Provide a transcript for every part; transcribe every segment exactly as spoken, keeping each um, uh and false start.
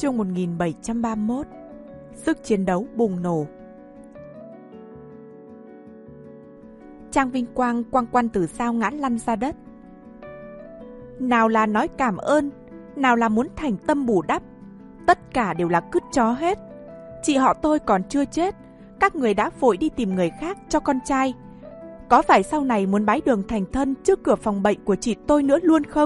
Chương một nghìn bảy trăm ba mươi mốt. Sức chiến đấu bùng nổ. Trang Vinh Quang quăng Quan Tử Giao ngã lăn ra đất. Nào là nói cảm ơn, nào là muốn thành tâm bù đắp, tất cả đều là cứt chó hết. Chị họ tôi còn chưa chết, các người đã vội đi tìm người khác cho con trai. Có phải sau này muốn bái đường thành thân trước cửa phòng bệnh của chị tôi nữa luôn không?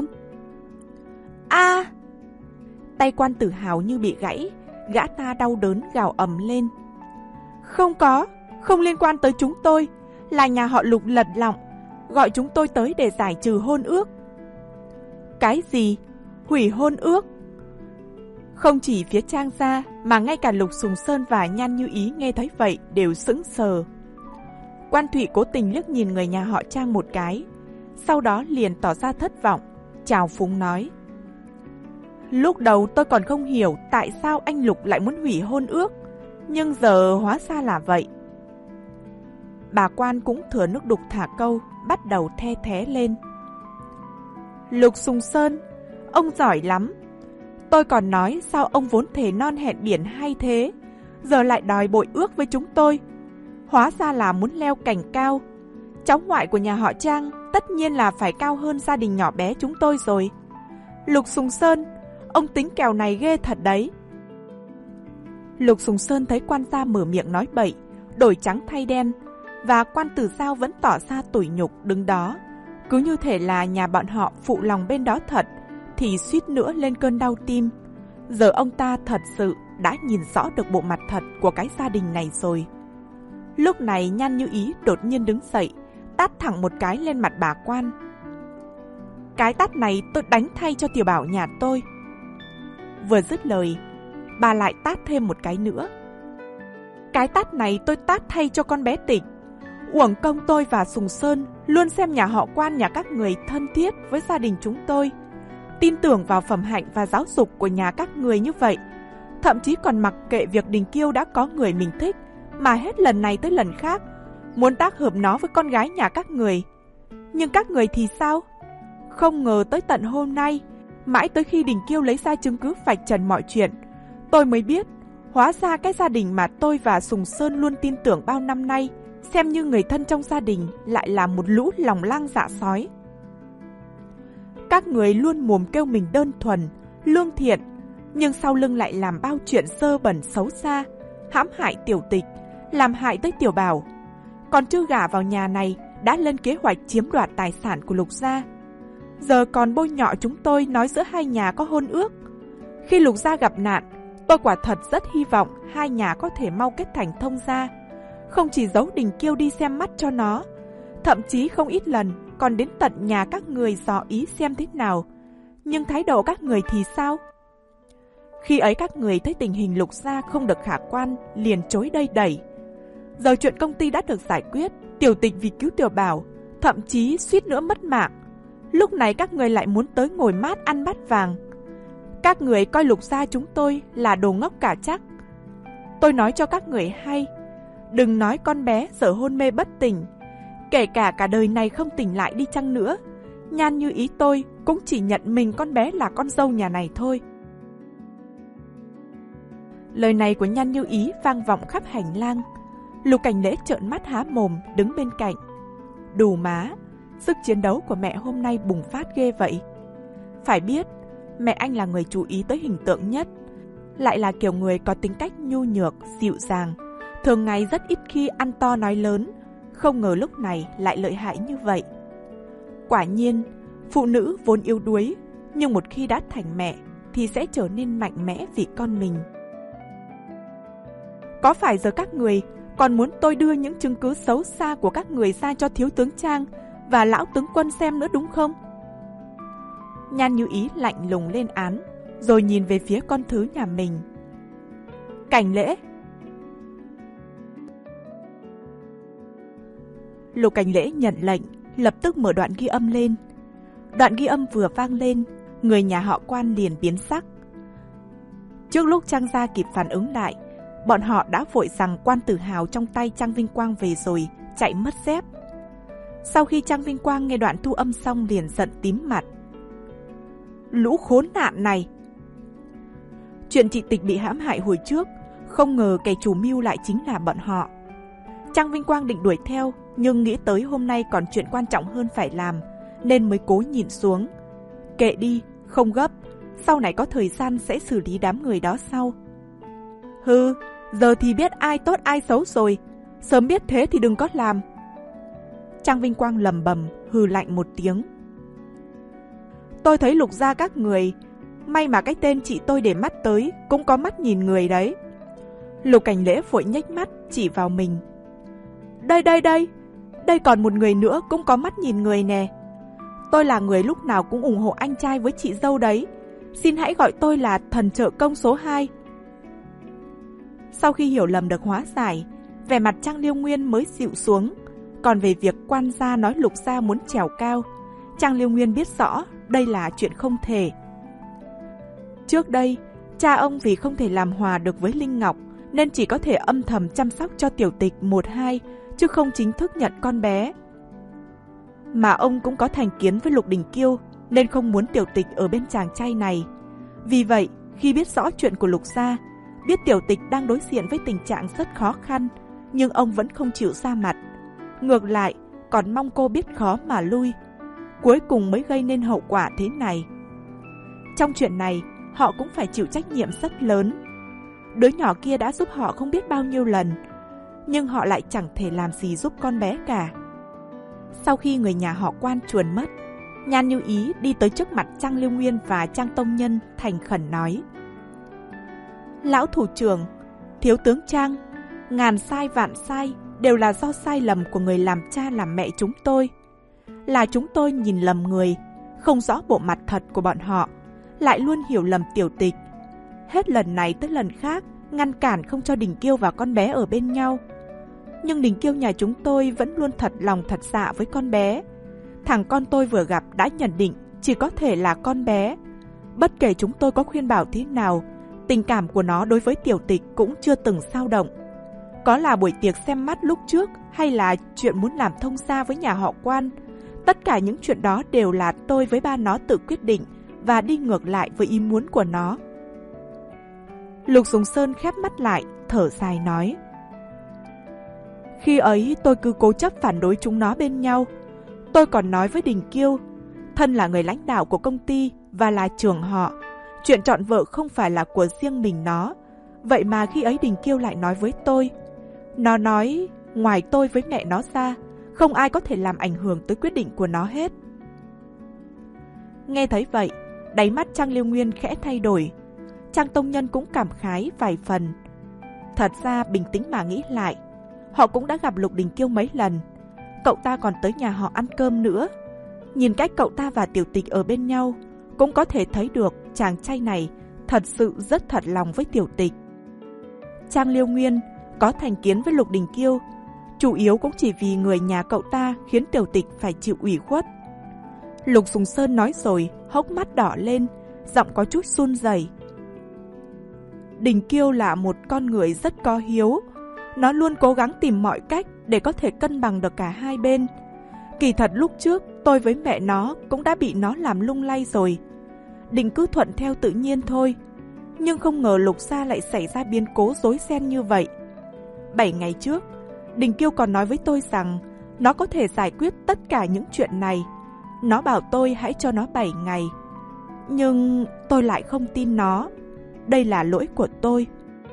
A! À! Tay Quan Tử Hào như bị gãy, gã ta đau đớn gào ầm lên. Không có, không liên quan tới chúng tôi, là nhà họ Lục lật lọng, gọi chúng tôi tới để giải trừ hôn ước. Cái gì? Hủy hôn ước? Không chỉ phía Trang gia, mà ngay cả Lục Sùng Sơn và Nhan Như Ý nghe thấy vậy đều sững sờ. Quan Thụy cố tình liếc nhìn người nhà họ Trang một cái, sau đó liền tỏ ra thất vọng, chào phúng nói. Lúc đầu tôi còn không hiểu tại sao anh Lục lại muốn hủy hôn ước, nhưng giờ hóa ra là vậy. Bà Quan cũng thừa nước đục thả câu, bắt đầu the thé lên. Lục Sùng Sơn, ông giỏi lắm. Tôi còn nói sao ông vốn thề non hẹn biển hay thế, giờ lại đòi bội ước với chúng tôi. Hóa ra là muốn leo cành cao. Cháu ngoại của nhà họ Trang tất nhiên là phải cao hơn gia đình nhỏ bé chúng tôi rồi. Lục Sùng Sơn, ông tính kèo này ghê thật đấy. Lục Sùng Sơn thấy quan gia mở miệng nói bậy, đổi trắng thay đen, và Quan Tử Giao vẫn tỏ ra tủi nhục đứng đó. Cứ như thể là nhà bọn họ phụ lòng bên đó thật, thì suýt nữa lên cơn đau tim. Giờ ông ta thật sự đã nhìn rõ được bộ mặt thật của cái gia đình này rồi. Lúc này Nhan Như Ý đột nhiên đứng dậy, tát thẳng một cái lên mặt bà Quan. Cái tát này tôi đánh thay cho Tiểu Bảo nhà tôi. Vừa dứt lời, bà lại tát thêm một cái nữa. Cái tát này tôi tát thay cho con bé Tịch. Uổng công tôi và Sùng Sơn luôn xem nhà họ Quan nhà các người thân thiết với gia đình chúng tôi, tin tưởng vào phẩm hạnh và giáo dục của nhà các người như vậy, thậm chí còn mặc kệ việc Đình Kiêu đã có người mình thích, mà hết lần này tới lần khác muốn tác hợp nó với con gái nhà các người. Nhưng các người thì sao? Không ngờ tới tận hôm nay, mãi tới khi Đình Kiêu lấy ra chứng cứ vạch trần mọi chuyện, tôi mới biết hóa ra cái gia đình mà tôi và Sùng Sơn luôn tin tưởng bao năm nay, xem như người thân trong gia đình, lại là một lũ lòng lang dạ sói. Các người luôn mồm kêu mình đơn thuần, lương thiện, nhưng sau lưng lại làm bao chuyện dơ bẩn xấu xa, hãm hại Tiểu Tịch, làm hại tới Tiểu Bảo. Còn chưa gả vào nhà này đã lên kế hoạch chiếm đoạt tài sản của Lục gia. Giờ còn bôi nhọ chúng tôi nói giữa hai nhà có hôn ước. Khi Lục gia gặp nạn, tôi quả thật rất hy vọng hai nhà có thể mau kết thành thông gia, không chỉ giấu Đình Kiêu đi xem mắt cho nó, thậm chí không ít lần còn đến tận nhà các người dò ý xem thế nào. Nhưng thái độ các người thì sao? Khi ấy các người thấy tình hình Lục gia không được khả quan, liền chối đây đẩy. Giờ chuyện công ty đã được giải quyết, Tiểu Tịch vì cứu Tiểu Bảo thậm chí suýt nữa mất mạng. Lúc này các người lại muốn tới ngồi mát ăn bát vàng. Các người coi Lục gia chúng tôi là đồ ngốc cả chắc. Tôi nói cho các người hay, đừng nói con bé giờ hôn mê bất tỉnh, kể cả cả đời này không tỉnh lại đi chăng nữa, Nhan Như Ý tôi cũng chỉ nhận mình con bé là con dâu nhà này thôi. Lời này của Nhan Như Ý vang vọng khắp hành lang. Lục Cảnh Lễ trợn mắt há mồm đứng bên cạnh. Đù má, sức chiến đấu của mẹ hôm nay bùng phát ghê vậy. Phải biết, mẹ anh là người chú ý tới hình tượng nhất, lại là kiểu người có tính cách nhu nhược, dịu dàng, thường ngày rất ít khi ăn to nói lớn, không ngờ lúc này lại lợi hại như vậy. Quả nhiên, phụ nữ vốn yếu đuối, nhưng một khi đã thành mẹ thì sẽ trở nên mạnh mẽ vì con mình. Có phải giờ các người còn muốn tôi đưa những chứng cứ xấu xa của các người ra cho thiếu tướng Trang và lão tướng Quân xem nữa đúng không? Nhan Như Ý lạnh lùng lên án, rồi nhìn về phía con thứ nhà mình. Cảnh Lễ. Lục Cảnh Lễ nhận lệnh, lập tức mở đoạn ghi âm lên. Đoạn ghi âm vừa vang lên, người nhà họ Quan liền biến sắc. Trước lúc Trang gia kịp phản ứng lại, bọn họ đã vội rằng Quan Tử Hào trong tay Trang Vinh Quang về rồi, chạy mất dép. Sau khi Trang Vinh Quang nghe đoạn thu âm xong liền giận tím mặt. Lũ khốn nạn này! Chuyện chị Tịch bị hãm hại hồi trước, không ngờ kẻ chủ mưu lại chính là bọn họ. Trang Vinh Quang định đuổi theo, nhưng nghĩ tới hôm nay còn chuyện quan trọng hơn phải làm, nên mới cố nhìn xuống. Kệ đi, không gấp, sau này có thời gian sẽ xử lý đám người đó sau. Hừ, giờ thì biết ai tốt ai xấu rồi, sớm biết thế thì đừng có làm. Trang Vinh Quang lầm bầm, hừ lạnh một tiếng. Tôi thấy Lục gia các người, may mà cái tên chị tôi để mắt tới cũng có mắt nhìn người đấy. Lục Cảnh Lễ vội nhếch mắt chỉ vào mình. Đây đây đây, đây còn một người nữa cũng có mắt nhìn người nè. Tôi là người lúc nào cũng ủng hộ anh trai với chị dâu đấy. Xin hãy gọi tôi là thần trợ công số hai. Sau khi hiểu lầm được hóa giải, vẻ mặt Trang Liêu Nguyên mới dịu xuống. Còn về việc quan gia nói Lục gia muốn trèo cao, Trang Liêu Nguyên biết rõ đây là chuyện không thể. Trước đây, cha ông vì không thể làm hòa được với Linh Ngọc nên chỉ có thể âm thầm chăm sóc cho Tiểu Tịch một hai, chứ không chính thức nhận con bé. Mà ông cũng có thành kiến với Lục Đình Kiêu nên không muốn Tiểu Tịch ở bên chàng trai này. Vì vậy, khi biết rõ chuyện của Lục gia, biết Tiểu Tịch đang đối diện với tình trạng rất khó khăn, nhưng ông vẫn không chịu ra mặt. Ngược lại, còn mong cô biết khó mà lui. Cuối cùng mới gây nên hậu quả thế này. Trong chuyện này, họ cũng phải chịu trách nhiệm rất lớn. Đứa nhỏ kia đã giúp họ không biết bao nhiêu lần, nhưng họ lại chẳng thể làm gì giúp con bé cả. Sau khi người nhà họ Quan chuồn mất, Nhan Như Ý đi tới trước mặt Trang Liêu Nguyên và Trang Tông Nhân thành khẩn nói: Lão thủ trưởng, thiếu tướng Trang, ngàn sai vạn sai đều là do sai lầm của người làm cha làm mẹ chúng tôi. Là chúng tôi nhìn lầm người, không rõ bộ mặt thật của bọn họ, lại luôn hiểu lầm Tiểu Tịch. Hết lần này tới lần khác ngăn cản không cho Đình Kiêu và con bé ở bên nhau. Nhưng Đình Kiêu nhà chúng tôi vẫn luôn thật lòng thật dạ với con bé. Thằng con tôi vừa gặp đã nhận định chỉ có thể là con bé. Bất kể chúng tôi có khuyên bảo thế nào, tình cảm của nó đối với Tiểu Tịch cũng chưa từng dao động. Có là buổi tiệc xem mắt lúc trước hay là chuyện muốn làm thông gia với nhà họ Quan, tất cả những chuyện đó đều là tôi với ba nó tự quyết định và đi ngược lại với ý muốn của nó. Lục Sùng Sơn khép mắt lại, thở dài nói: Khi ấy tôi cứ cố chấp phản đối chúng nó bên nhau. Tôi còn nói với Đình Kiêu, thân là người lãnh đạo của công ty và là trưởng họ, chuyện chọn vợ không phải là của riêng mình nó. Vậy mà khi ấy Đình Kiêu lại nói với tôi, nó nói ngoài tôi với mẹ nó ra, không ai có thể làm ảnh hưởng tới quyết định của nó hết. Nghe thấy vậy, đáy mắt Trang Liêu Nguyên khẽ thay đổi. Trang Tông Nhân cũng cảm khái vài phần. Thật ra bình tĩnh mà nghĩ lại, họ cũng đã gặp Lục Đình Kiêu mấy lần. Cậu ta còn tới nhà họ ăn cơm nữa. Nhìn cách cậu ta và Tiểu Tịch ở bên nhau, cũng có thể thấy được chàng trai này thật sự rất thật lòng với Tiểu Tịch. Trang Liêu Nguyên có thành kiến với Lục Đình Kiêu, chủ yếu cũng chỉ vì người nhà cậu ta khiến Tiểu Tịch phải chịu ủy khuất. Lục Sùng Sơn nói rồi, hốc mắt đỏ lên, giọng có chút run rẩy. Đình Kiêu là một con người rất có hiếu. Nó luôn cố gắng tìm mọi cách để có thể cân bằng được cả hai bên. Kỳ thật lúc trước tôi với mẹ nó cũng đã bị nó làm lung lay rồi. Định cứ thuận theo tự nhiên thôi. Nhưng không ngờ Lục gia lại xảy ra biến cố rối ren như vậy. Bảy ngày trước, Đình Kiêu còn nói với tôi rằng nó có thể giải quyết tất cả những chuyện này. Nó bảo tôi hãy cho nó bảy ngày. Nhưng tôi lại không tin nó. Đây là lỗi của tôi.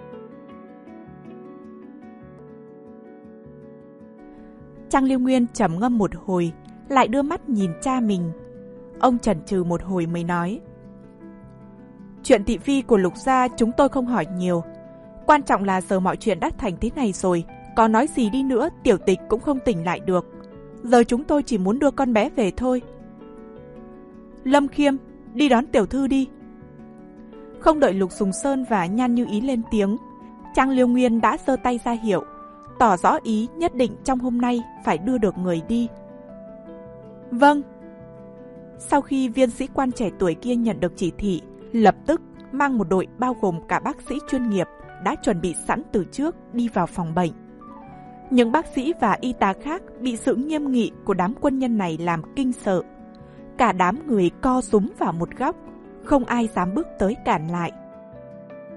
Trang Liêu Nguyên trầm ngâm một hồi, lại đưa mắt nhìn cha mình. Ông chần chừ một hồi mới nói: Chuyện thị phi của Lục gia chúng tôi không hỏi nhiều. Quan trọng là giờ mọi chuyện đã thành thế này rồi, có nói gì đi nữa Tiểu Tịch cũng không tỉnh lại được. Giờ chúng tôi chỉ muốn đưa con bé về thôi. Lâm Khiêm, đi đón tiểu thư đi. Không đợi Lục Sùng Sơn và Nhan Như Ý lên tiếng, Trang Liêu Nguyên đã giơ tay ra hiệu, tỏ rõ ý nhất định trong hôm nay phải đưa được người đi. Vâng. Sau khi viên sĩ quan trẻ tuổi kia nhận được chỉ thị, lập tức mang một đội bao gồm cả bác sĩ chuyên nghiệp đã chuẩn bị sẵn từ trước đi vào phòng bệnh. Những bác sĩ và y tá khác bị sự nghiêm nghị của đám quân nhân này làm kinh sợ. Cả đám người co rúm vào một góc, không ai dám bước tới cản lại.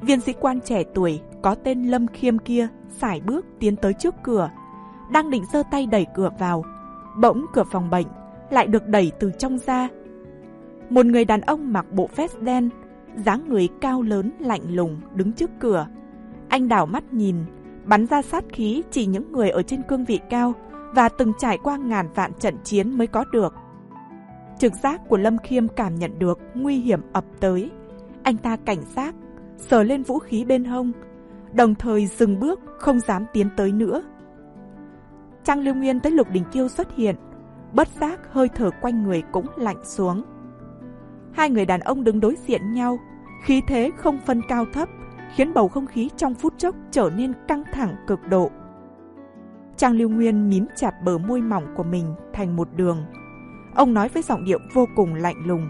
viên sĩ quan trẻ tuổi có tên Lâm Khiêm kia sải bước tiến tới trước cửa, đang định giơ tay đẩy cửa vào, bỗng cửa phòng bệnh lại được đẩy từ trong ra. Một người đàn ông mặc bộ vest đen, dáng người cao lớn lạnh lùng đứng trước cửa. Anh đảo mắt nhìn, bắn ra sát khí chỉ những người ở trên cương vị cao và từng trải qua ngàn vạn trận chiến mới có được. Trực giác của Lâm Khiêm cảm nhận được nguy hiểm ập tới. Anh ta cảnh giác, sờ lên vũ khí bên hông, đồng thời dừng bước không dám tiến tới nữa. Trang Lưu Nguyên thấy Lục Đình Kiêu xuất hiện, bất giác hơi thở quanh người cũng lạnh xuống. Hai người đàn ông đứng đối diện nhau, khí thế không phân cao thấp, khiến bầu không khí trong phút chốc trở nên căng thẳng cực độ. Trang Lưu Nguyên mím chặt bờ môi mỏng của mình thành một đường. Ông nói với giọng điệu vô cùng lạnh lùng.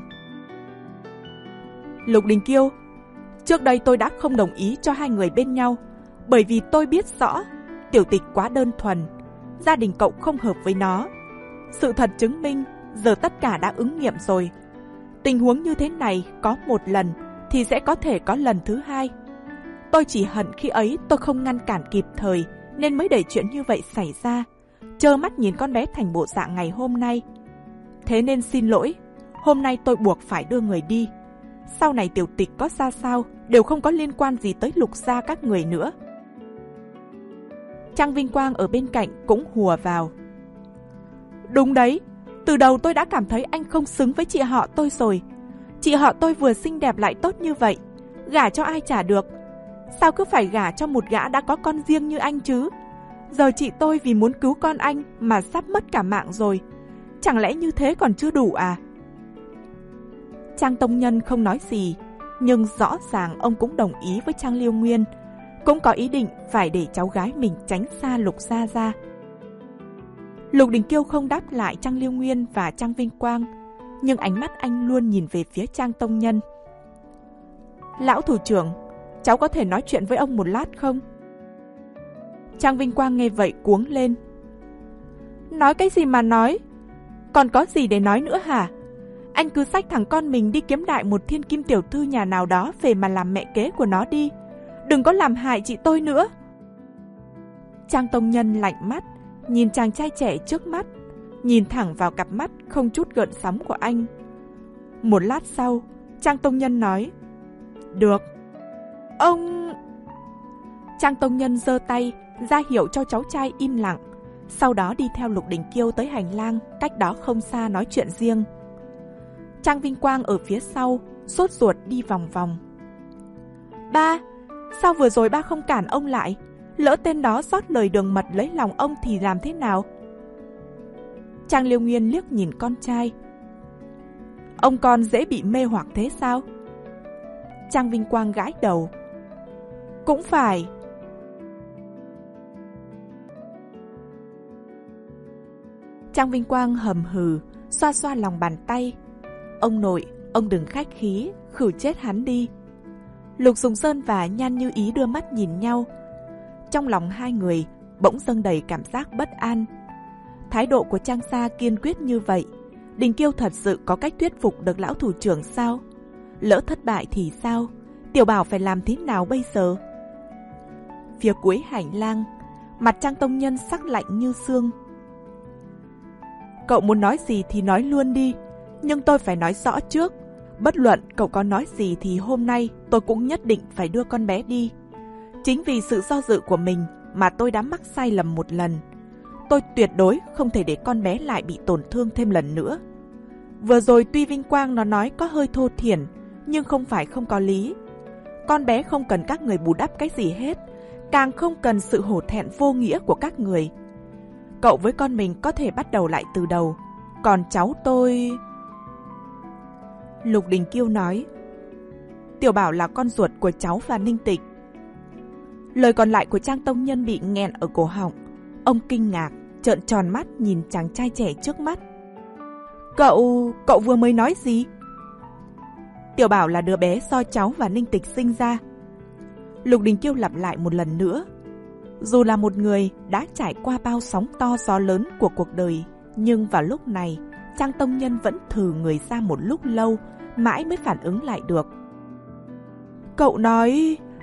Lục Đình Kiêu, trước đây tôi đã không đồng ý cho hai người bên nhau, bởi vì tôi biết rõ Tiểu Tịch quá đơn thuần, gia đình cậu không hợp với nó. Sự thật chứng minh, giờ tất cả đã ứng nghiệm rồi. Tình huống như thế này có một lần thì sẽ có thể có lần thứ hai. Tôi chỉ hận khi ấy tôi không ngăn cản kịp thời nên mới để chuyện như vậy xảy ra, trơ mắt nhìn con bé thành bộ dạng ngày hôm nay. Thế nên xin lỗi, hôm nay tôi buộc phải đưa người đi. Sau này Tiểu Tịch có ra sao đều không có liên quan gì tới Lục gia các người nữa. Trang Vinh Quang ở bên cạnh cũng hùa vào. Đúng đấy, từ đầu tôi đã cảm thấy anh không xứng với chị họ tôi rồi. Chị họ tôi vừa xinh đẹp lại tốt như vậy, gả cho ai chả được. Sao cứ phải gả cho một gã đã có con riêng như anh chứ? Giờ chị tôi vì muốn cứu con anh mà sắp mất cả mạng rồi. Chẳng lẽ như thế còn chưa đủ à? Trang Tông Nhân không nói gì, nhưng rõ ràng ông cũng đồng ý với Trang Liêu Nguyên, cũng có ý định phải để cháu gái mình tránh xa Lục gia ra. Lục Đình Kiêu không đáp lại Trang Liêu Nguyên và Trang Vinh Quang, nhưng ánh mắt anh luôn nhìn về phía Trang Tông Nhân. Lão thủ trưởng, cháu có thể nói chuyện với ông một lát không? Trang Vinh Quang nghe vậy cuống lên. Nói cái gì mà nói? Còn có gì để nói nữa hả? Anh cứ xách thằng con mình đi kiếm đại một thiên kim tiểu thư nhà nào đó về mà làm mẹ kế của nó đi. Đừng có làm hại chị tôi nữa. Trang Tông Nhân lạnh mắt, nhìn chàng trai trẻ trước mắt, nhìn thẳng vào cặp mắt không chút gợn sóng của anh. Một lát sau, Trang Tông Nhân nói, được. Ông... Trang Tông Nhân giơ tay ra hiệu cho cháu trai im lặng, sau đó đi theo Lục Đình Kiêu tới hành lang cách đó không xa nói chuyện riêng. Trang Vinh Quang ở phía sau sốt ruột đi vòng vòng. Ba, sao vừa rồi ba không cản ông lại? Lỡ tên đó sót lời đường mật lấy lòng ông thì làm thế nào? Trang Liêu Nguyên liếc nhìn con trai. Ông con dễ bị mê hoặc thế sao? Trang Vinh Quang gãi đầu. Cũng phải. Trang Vinh Quang hầm hừ, xoa xoa lòng bàn tay. Ông nội, ông đừng khách khí, khử chết hắn đi. Lục Dùng Sơn và Nhan Như Ý đưa mắt nhìn nhau. Trong lòng hai người bỗng dâng đầy cảm giác bất an. Thái độ của Trang gia kiên quyết như vậy, Đình Kiêu thật sự có cách thuyết phục được lão thủ trưởng sao? Lỡ thất bại thì sao? Tiểu Bảo phải làm thế nào bây giờ? Phía cuối hành lang, mặt Trang Tông Nhân sắc lạnh như xương. Cậu muốn nói gì thì nói luôn đi, nhưng tôi phải nói rõ trước. Bất luận cậu có nói gì thì hôm nay tôi cũng nhất định phải đưa con bé đi. Chính vì sự do dự của mình mà tôi đã mắc sai lầm một lần. Tôi tuyệt đối không thể để con bé lại bị tổn thương thêm lần nữa. Vừa rồi tuy Vinh Quang nó nói có hơi thô thiển, nhưng không phải không có lý. Con bé không cần các người bù đắp cái gì hết, càng không cần sự hổ thẹn vô nghĩa của các người. Cậu với con mình có thể bắt đầu lại từ đầu, còn cháu tôi... Lục Đình Kiêu nói, Tiểu Bảo là con ruột của cháu và Ninh Tịch. Lời còn lại của Trang Tông Nhân bị nghẹn ở cổ họng. Ông kinh ngạc, trợn tròn mắt nhìn chàng trai trẻ trước mắt. Cậu... cậu vừa mới nói gì? Tiểu Bảo là đứa bé do cháu và Ninh Tịch sinh ra. Lục Đình Kiêu lặp lại một lần nữa. Dù là một người đã trải qua bao sóng to gió lớn của cuộc đời, nhưng vào lúc này, Trang Tông Nhân vẫn thừ người ra một lúc lâu, mãi mới phản ứng lại được. Cậu nói...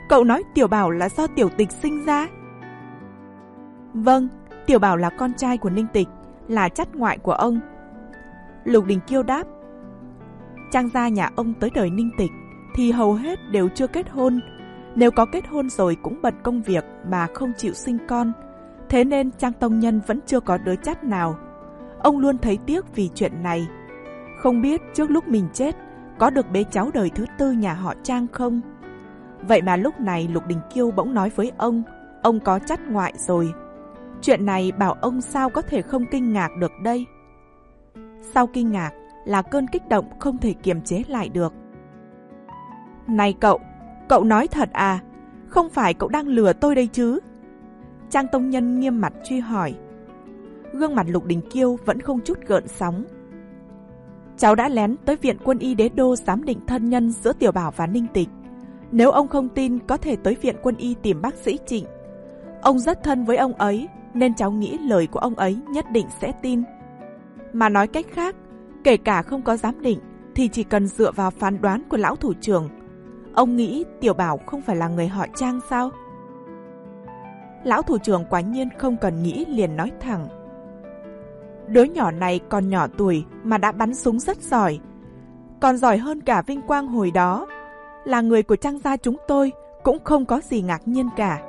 Cậu nói Tiểu Bảo là do Tiểu Tịch sinh ra? Vâng, Tiểu Bảo là con trai của Ninh Tịch, là chắt ngoại của ông. Lục Đình Kiêu đáp. Trang gia nhà ông tới đời Ninh Tịch thì hầu hết đều chưa kết hôn. Nếu có kết hôn rồi cũng bận công việc mà không chịu sinh con. Thế nên Trang tông nhân vẫn chưa có đứa chắt nào. Ông luôn thấy tiếc vì chuyện này. Không biết trước lúc mình chết có được bế cháu đời thứ tư nhà họ Trang không? Vậy mà lúc này Lục Đình Kiêu bỗng nói với ông, ông có chắt ngoại rồi. Chuyện này bảo ông sao có thể không kinh ngạc được đây? Sau kinh ngạc là cơn kích động không thể kiềm chế lại được. Này cậu, cậu nói thật à? Không phải cậu đang lừa tôi đây chứ? Trang tông nhân nghiêm mặt truy hỏi. Gương mặt Lục Đình Kiêu vẫn không chút gợn sóng. Cháu đã lén tới viện quân y đế đô giám định thân nhân giữa Tiểu Bảo và Ninh Tịch. Nếu ông không tin có thể tới viện quân y tìm bác sĩ Trịnh. Ông rất thân với ông ấy nên cháu nghĩ lời của ông ấy nhất định sẽ tin. Mà nói cách khác, kể cả không có giám định thì chỉ cần dựa vào phán đoán của lão thủ trưởng. Ông nghĩ Tiểu Bảo không phải là người họ Trang sao? Lão thủ trưởng quả nhiên không cần nghĩ liền nói thẳng. Đứa nhỏ này còn nhỏ tuổi mà đã bắn súng rất giỏi. Còn giỏi hơn cả vinh quang hồi đó. Là người của Trang gia chúng tôi cũng không có gì ngạc nhiên cả.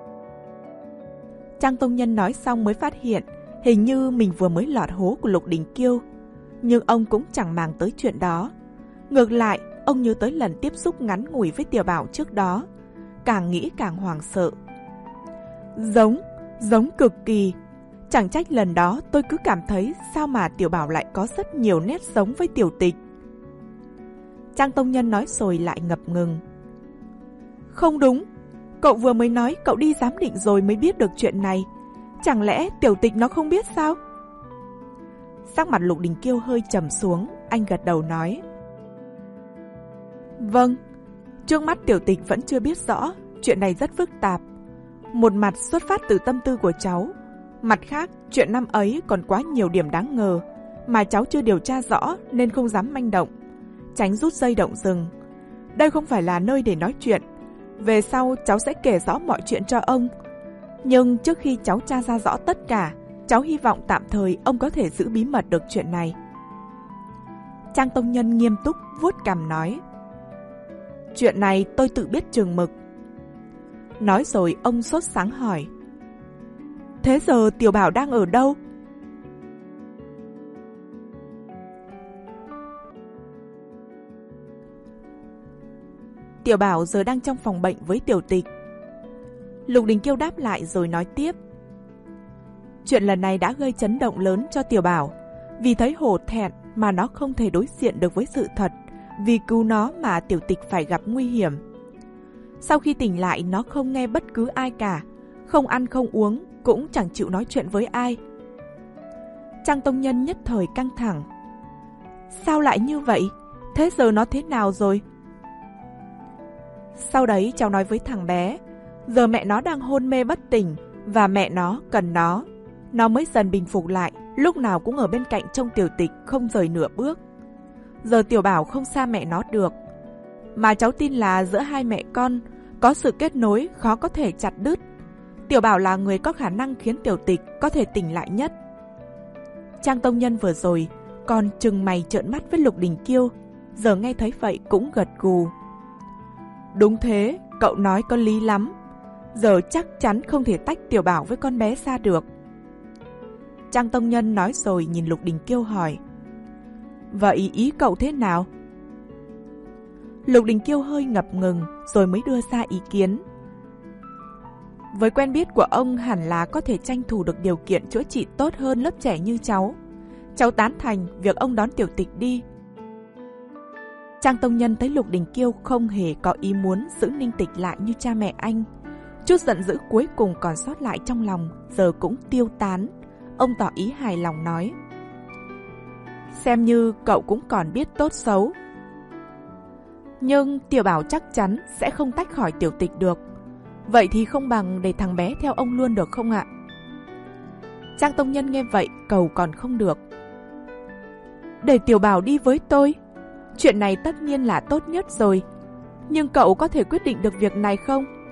Trang tông nhân nói xong mới phát hiện hình như mình vừa mới lọt hố của Lục Đình Kiêu. Nhưng ông cũng chẳng màng tới chuyện đó. Ngược lại, ông nhớ tới lần tiếp xúc ngắn ngủi với Tiểu Bảo trước đó. Càng nghĩ càng hoảng sợ. Giống, giống cực kỳ. Chẳng trách lần đó tôi cứ cảm thấy sao mà Tiểu Bảo lại có rất nhiều nét giống với Tiểu Tịch. Trang tông nhân nói rồi lại ngập ngừng. Không đúng, cậu vừa mới nói cậu đi giám định rồi mới biết được chuyện này. Chẳng lẽ Tiểu Tịch nó không biết sao? Sắc mặt Lục Đình Kiêu hơi trầm xuống, anh gật đầu nói. Vâng, trước mắt Tiểu Tịch vẫn chưa biết rõ, chuyện này rất phức tạp. Một mặt xuất phát từ tâm tư của cháu, mặt khác chuyện năm ấy còn quá nhiều điểm đáng ngờ mà cháu chưa điều tra rõ nên không dám manh động, tránh rút dây động rừng. Đây không phải là nơi để nói chuyện. Về sau cháu sẽ kể rõ mọi chuyện cho ông. Nhưng trước khi cháu tra ra rõ tất cả, cháu hy vọng tạm thời ông có thể giữ bí mật được chuyện này. Trang tông nhân nghiêm túc vuốt cằm nói. Chuyện này tôi tự biết chừng mực. Nói rồi ông sốt sáng hỏi. Thế giờ Tiểu Bảo đang ở đâu? Tiểu Bảo giờ đang trong phòng bệnh với Tiểu Tịch. Lục Đình Kiêu đáp lại rồi nói tiếp. Chuyện lần này đã gây chấn động lớn cho Tiểu Bảo. Vì thấy hổ thẹn mà nó không thể đối diện được với sự thật. Vì cứu nó mà Tiểu Tịch phải gặp nguy hiểm. Sau khi tỉnh lại nó không nghe bất cứ ai cả. Không ăn không uống, cũng chẳng chịu nói chuyện với ai. Trang tông nhân nhất thời căng thẳng. Sao lại như vậy? Thế giờ nó thế nào rồi? Sau đấy cháu nói với thằng bé, giờ mẹ nó đang hôn mê bất tỉnh và mẹ nó cần nó. Nó mới dần bình phục lại, lúc nào cũng ở bên cạnh trông Tiểu Tịch không rời nửa bước. Giờ Tiểu Bảo không xa mẹ nó được. Mà cháu tin là giữa hai mẹ con có sự kết nối khó có thể chặt đứt. Tiểu Bảo là người có khả năng khiến Tiểu Tịch có thể tỉnh lại nhất. Trang tông nhân vừa rồi còn trừng mày trợn mắt với Lục Đình Kiêu, giờ nghe thấy vậy cũng gật gù. Đúng thế, cậu nói có lý lắm. Giờ chắc chắn không thể tách Tiểu Bảo với con bé ra được. Trang tông nhân nói rồi nhìn Lục Đình Kiêu hỏi. Vậy ý cậu thế nào? Lục Đình Kiêu hơi ngập ngừng rồi mới đưa ra ý kiến. Với quen biết của ông hẳn là có thể tranh thủ được điều kiện chữa trị tốt hơn lớp trẻ như cháu. Cháu tán thành việc ông đón Tiểu Tịch đi. Trang tông nhân thấy Lục Đình Kiêu không hề có ý muốn giữ Ninh Tịch lại như cha mẹ anh. Chút giận dữ cuối cùng còn sót lại trong lòng giờ cũng tiêu tán. Ông tỏ ý hài lòng nói. Xem như cậu cũng còn biết tốt xấu. Nhưng Tiểu Bảo chắc chắn sẽ không tách khỏi Tiểu Tịch được. Vậy thì không bằng để thằng bé theo ông luôn được không ạ? Trang tông nhân nghe vậy cầu còn không được. Để Tiểu Bảo đi với tôi. Chuyện này tất nhiên là tốt nhất rồi. Nhưng cậu có thể quyết định được việc này không?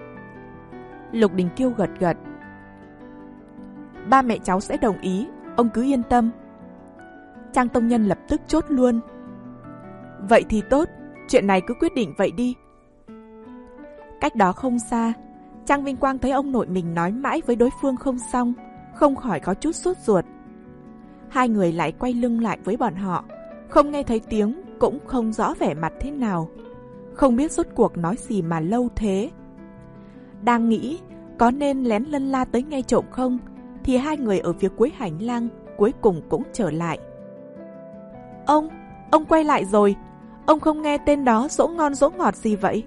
Lục Đình Kiêu gật gật. Ba mẹ cháu sẽ đồng ý, ông cứ yên tâm. Trang Tông Nhân lập tức chốt luôn. Vậy thì tốt, chuyện này cứ quyết định vậy đi. Cách đó không xa, Trang Vinh Quang thấy ông nội mình nói mãi với đối phương không xong, không khỏi có chút sốt ruột. Hai người lại quay lưng lại với bọn họ, không nghe thấy tiếng, cũng không rõ vẻ mặt thế nào. Không biết rốt cuộc nói gì mà lâu thế. Đang nghĩ có nên lén lân la tới nghe trộm không, thì hai người ở phía cuối hành lang cuối cùng cũng trở lại. Ông, ông quay lại rồi. Ông không nghe tên đó dỗ ngon dỗ ngọt gì vậy?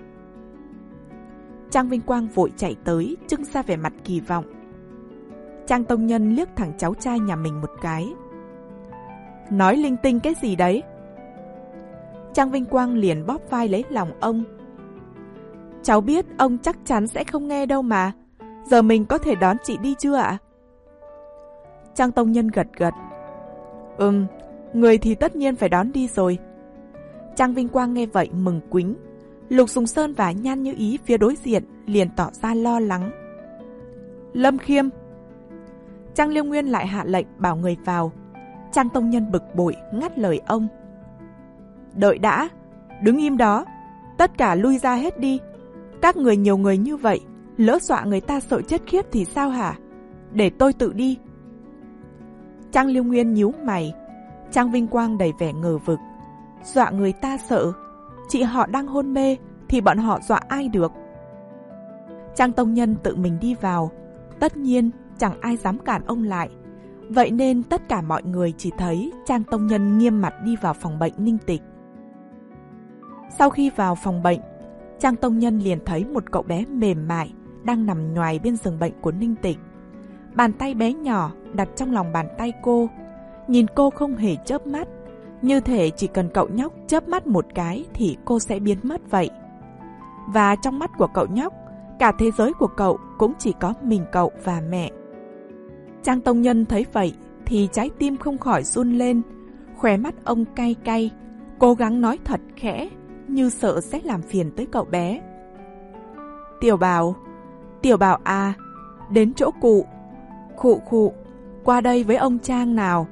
Trang Vinh Quang vội chạy tới, trưng ra vẻ mặt kỳ vọng. Trang Tông Nhân liếc thẳng cháu trai nhà mình một cái. Nói linh tinh cái gì đấy? Trang Vinh Quang liền bóp vai lấy lòng ông. Cháu biết ông chắc chắn sẽ không nghe đâu mà. Giờ mình có thể đón chị đi chưa ạ? Trang Tông Nhân gật gật. Ừm, người thì tất nhiên phải đón đi rồi. Trang Vinh Quang nghe vậy mừng quính. Lục Sùng Sơn và Nhan Như Ý phía đối diện liền tỏ ra lo lắng. Lâm Khiêm. Trang Liêu Nguyên lại hạ lệnh bảo người vào. Trang Tông Nhân bực bội ngắt lời ông. Đợi đã, đứng im đó. Tất cả lui ra hết đi. Các người nhiều người như vậy, lỡ dọa người ta sợ chết khiếp thì sao hả? Để tôi tự đi. Trang Liêu Nguyên nhíu mày. Trang Vinh Quang đầy vẻ ngờ vực. Dọa người ta sợ? Chị họ đang hôn mê thì bọn họ dọa ai được? Trang Tông Nhân tự mình đi vào. Tất nhiên chẳng ai dám cản ông lại. Vậy nên tất cả mọi người chỉ thấy Trang Tông Nhân nghiêm mặt đi vào phòng bệnh Ninh Tịch. Sau khi vào phòng bệnh, Trang Tông Nhân liền thấy một cậu bé mềm mại đang nằm nhoài bên giường bệnh của Ninh Tịch. Bàn tay bé nhỏ đặt trong lòng bàn tay cô, nhìn cô không hề chớp mắt, như thể chỉ cần cậu nhóc chớp mắt một cái thì cô sẽ biến mất vậy. Và trong mắt của cậu nhóc, cả thế giới của cậu cũng chỉ có mình cậu và mẹ. Trang Tông Nhân thấy vậy thì trái tim không khỏi run lên, khóe mắt ông cay cay, cố gắng nói thật khẽ, như sợ sẽ làm phiền tới cậu bé. Tiểu Bảo, Tiểu Bảo à, đến chỗ cụ. Khụ khụ, qua đây với ông Trang nào.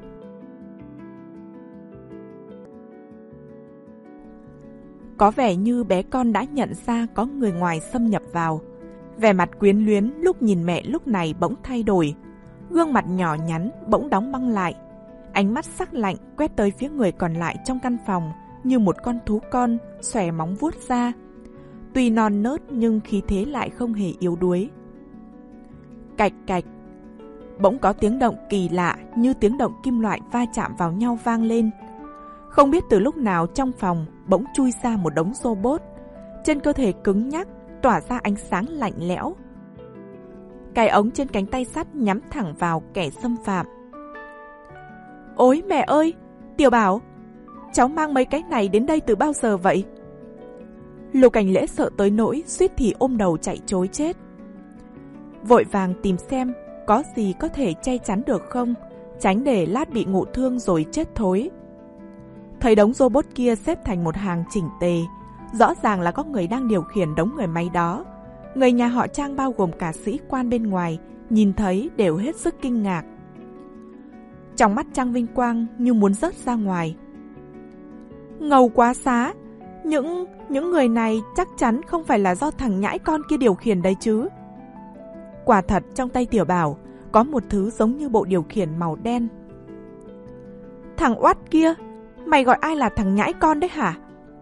Có vẻ như bé con đã nhận ra có người ngoài xâm nhập vào. Vẻ mặt quyến luyến lúc nhìn mẹ lúc này bỗng thay đổi. Gương mặt nhỏ nhắn bỗng đóng băng lại. Ánh mắt sắc lạnh quét tới phía người còn lại trong căn phòng, như một con thú con xòe móng vuốt ra. Tuy non nớt nhưng khí thế lại không hề yếu đuối. Cạch cạch. Bỗng có tiếng động kỳ lạ như tiếng động kim loại va chạm vào nhau vang lên. Không biết từ lúc nào trong phòng bỗng chui ra một đống robot. Trên cơ thể cứng nhắc tỏa ra ánh sáng lạnh lẽo. Cái ống trên cánh tay sắt nhắm thẳng vào kẻ xâm phạm. Ôi mẹ ơi, Tiểu Bảo, cháu mang mấy cái này đến đây từ bao giờ vậy? Lục Cảnh Lễ sợ tới nỗi suýt thì ôm đầu chạy trối chết. Vội vàng tìm xem có gì có thể che chắn được không, tránh để lát bị ngộ thương rồi chết thối. Thấy đống robot kia xếp thành một hàng chỉnh tề, rõ ràng là có người đang điều khiển đống người máy đó. Người nhà họ Trang bao gồm cả sĩ quan bên ngoài, nhìn thấy đều hết sức kinh ngạc. Trong mắt Trang Vinh Quang như muốn rớt ra ngoài. Ngầu quá xá, những những người này chắc chắn không phải là do thằng nhãi con kia điều khiển đấy chứ. Quả thật trong tay Tiểu Bảo có một thứ giống như bộ điều khiển màu đen. Thằng oát kia, mày gọi ai là thằng nhãi con đấy hả?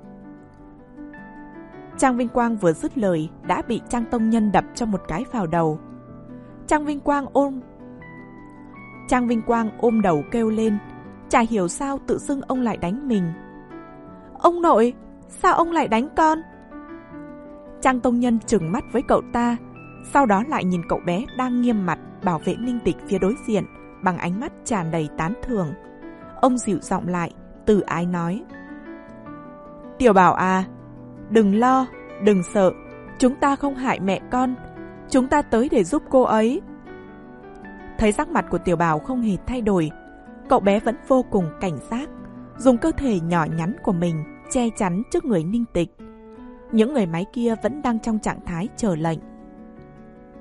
Trang Vinh Quang vừa dứt lời đã bị Trang Tông Nhân đập cho một cái vào đầu. Trang Vinh Quang ôm Trang Vinh Quang ôm đầu kêu lên, chả hiểu sao tự dưng ông lại đánh mình. Ông nội, sao ông lại đánh con? Trang Tông Nhân trừng mắt với cậu ta, sau đó lại nhìn cậu bé đang nghiêm mặt bảo vệ Ninh Tịch phía đối diện bằng ánh mắt tràn đầy tán thưởng. Ông dịu giọng lại, từ ái nói. Tiểu Bảo à, đừng lo, đừng sợ, chúng ta không hại mẹ con, chúng ta tới để giúp cô ấy. Thấy sắc mặt của Tiểu Bảo không hề thay đổi, cậu bé vẫn vô cùng cảnh giác, dùng cơ thể nhỏ nhắn của mình che chắn trước người Ninh Tịch. Những người máy kia vẫn đang trong trạng thái chờ lệnh.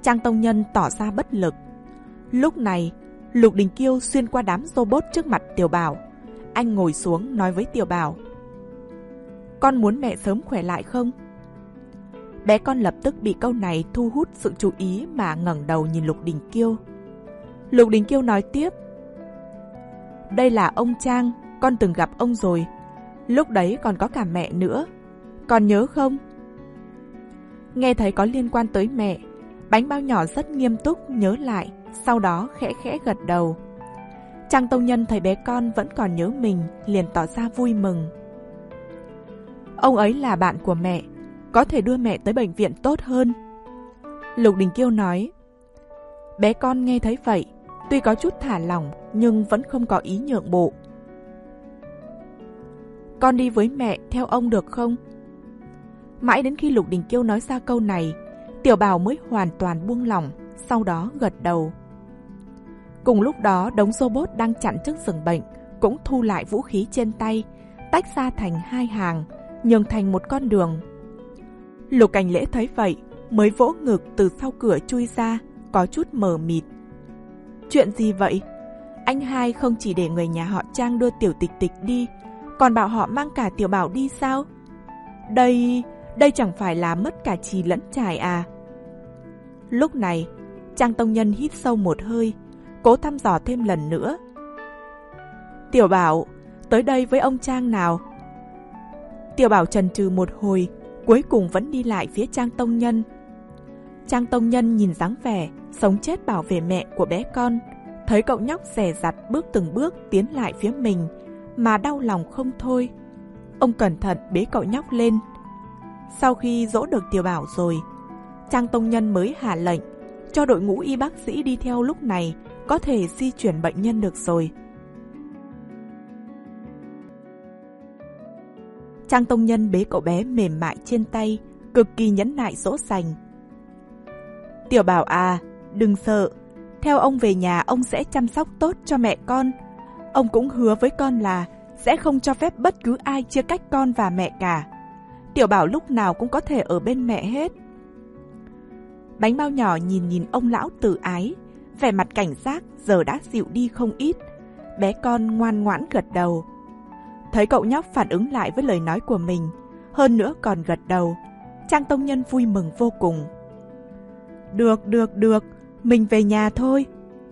Trang Tông Nhân tỏ ra bất lực. Lúc này, Lục Đình Kiêu xuyên qua đám robot trước mặt Tiểu Bảo. Anh ngồi xuống nói với Tiểu Bảo: con muốn mẹ sớm khỏe lại không? Bé con lập tức bị câu này thu hút sự chú ý mà ngẩng đầu nhìn Lục Đình Kiêu. Lục Đình Kiêu nói tiếp: đây là ông Trang, con từng gặp ông rồi. Lúc đấy còn có cả mẹ nữa. Con nhớ không? Nghe thấy có liên quan tới mẹ, Bánh Bao Nhỏ rất nghiêm túc nhớ lại, sau đó khẽ khẽ gật đầu. Trang Tông Nhân thấy bé con vẫn còn nhớ mình, liền tỏ ra vui mừng. Ông ấy là bạn của mẹ, có thể đưa mẹ tới bệnh viện tốt hơn. Lục Đình Kiêu nói. Bé con nghe thấy vậy, tuy có chút thả lỏng nhưng vẫn không có ý nhượng bộ. Con đi với mẹ theo ông được không? Mãi đến khi Lục Đình Kiêu nói ra câu này, Tiểu Bảo mới hoàn toàn buông lỏng, sau đó gật đầu. Cùng lúc đó, đống robot đang chặn trước giường bệnh cũng thu lại vũ khí trên tay, tách ra thành hai hàng, nhường thành một con đường. Lục Cảnh Lễ thấy vậy, mới vỗ ngực từ sau cửa chui ra, có chút mờ mịt. Chuyện gì vậy? Anh hai không chỉ để người nhà họ Trang đưa Tiểu Tịch Tịch đi, còn bảo họ mang cả Tiểu Bảo đi sao? Đây, đây chẳng phải là mất cả chì lẫn chài à? Lúc này, Trang Tông Nhân hít sâu một hơi, cố thăm dò thêm lần nữa. Tiểu Bảo, tới đây với ông Trang nào. Tiểu Bảo chần chừ một hồi, cuối cùng vẫn đi lại phía Trang Tông Nhân. Trang Tông Nhân nhìn dáng vẻ sống chết bảo vệ mẹ của bé con, thấy cậu nhóc dè dặt bước từng bước tiến lại phía mình mà đau lòng không thôi. Ông cẩn thận bế cậu nhóc lên. Sau khi dỗ được Tiểu Bảo rồi, Trang Tông Nhân mới hạ lệnh cho đội ngũ y bác sĩ đi theo, lúc này có thể di chuyển bệnh nhân được rồi. Trang Tông Nhân bế cậu bé mềm mại trên tay, cực kỳ nhẫn nại dỗ dành. Tiểu Bảo à, đừng sợ, theo ông về nhà ông sẽ chăm sóc tốt cho mẹ con. Ông cũng hứa với con là sẽ không cho phép bất cứ ai chia cách con và mẹ cả. Tiểu Bảo lúc nào cũng có thể ở bên mẹ hết. Bánh Bao Nhỏ nhìn nhìn ông lão từ ái, vẻ mặt cảnh giác giờ đã dịu đi không ít. Bé con ngoan ngoãn gật đầu. Thấy cậu nhóc phản ứng lại với lời nói của mình, hơn nữa còn gật đầu, Trang Tông Nhân vui mừng vô cùng. Được, được, được, mình về nhà thôi.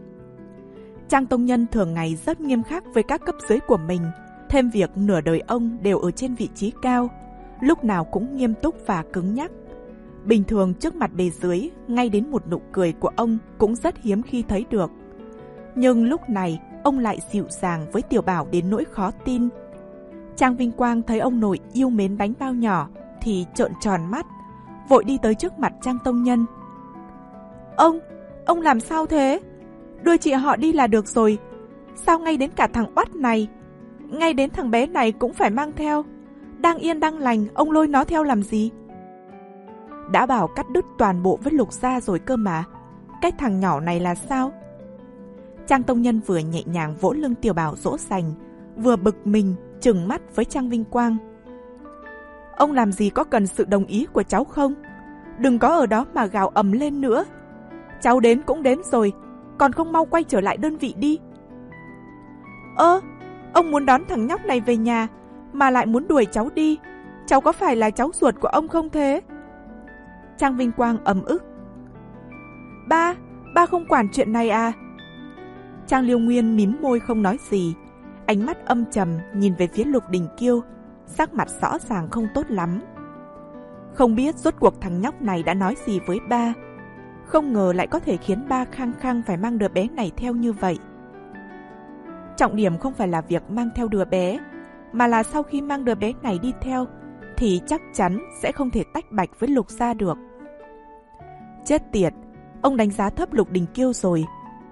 Trang Tông Nhân thường ngày rất nghiêm khắc với các cấp dưới của mình, thêm việc nửa đời ông đều ở trên vị trí cao, lúc nào cũng nghiêm túc và cứng nhắc. Bình thường trước mặt bề dưới, ngay đến một nụ cười của ông cũng rất hiếm khi thấy được. Nhưng lúc này, ông lại dịu dàng với Tiểu Bảo đến nỗi khó tin. Trang Vinh Quang thấy ông nội yêu mến Bánh Bao Nhỏ thì trợn tròn mắt, vội đi tới trước mặt Trang Tông Nhân. Ông, ông làm sao thế? Đưa chị họ đi là được rồi. Sao ngay đến cả thằng oắt này, ngay đến thằng bé này cũng phải mang theo? Đang yên đang lành, ông lôi nó theo làm gì? Đã bảo cắt đứt toàn bộ với Lục gia rồi cơ mà. Cái thằng nhỏ này là sao? Trang Tông Nhân vừa nhẹ nhàng vỗ lưng Tiểu Bảo dỗ dành, vừa bực mình trừng mắt với Trang Vinh Quang. Ông làm gì có cần sự đồng ý của cháu không? Đừng có ở đó mà gào ầm lên nữa. Cháu đến cũng đến rồi, còn không mau quay trở lại đơn vị đi. Ơ, ông muốn đón thằng nhóc này về nhà mà lại muốn đuổi cháu đi. Cháu có phải là cháu ruột của ông không thế? Trang Vinh Quang ầm ức. Ba, ba không quản chuyện này à? Trang Liêu Nguyên mím môi không nói gì, ánh mắt âm trầm nhìn về phía Lục Đình Kiêu, sắc mặt rõ ràng không tốt lắm. Không biết rốt cuộc thằng nhóc này đã nói gì với ba, không ngờ lại có thể khiến ba khăng khăng phải mang đứa bé này theo như vậy. Trọng điểm không phải là việc mang theo đứa bé, mà là sau khi mang đứa bé này đi theo thì chắc chắn sẽ không thể tách bạch với Lục gia được. Chết tiệt, ông đánh giá thấp Lục Đình Kiêu rồi.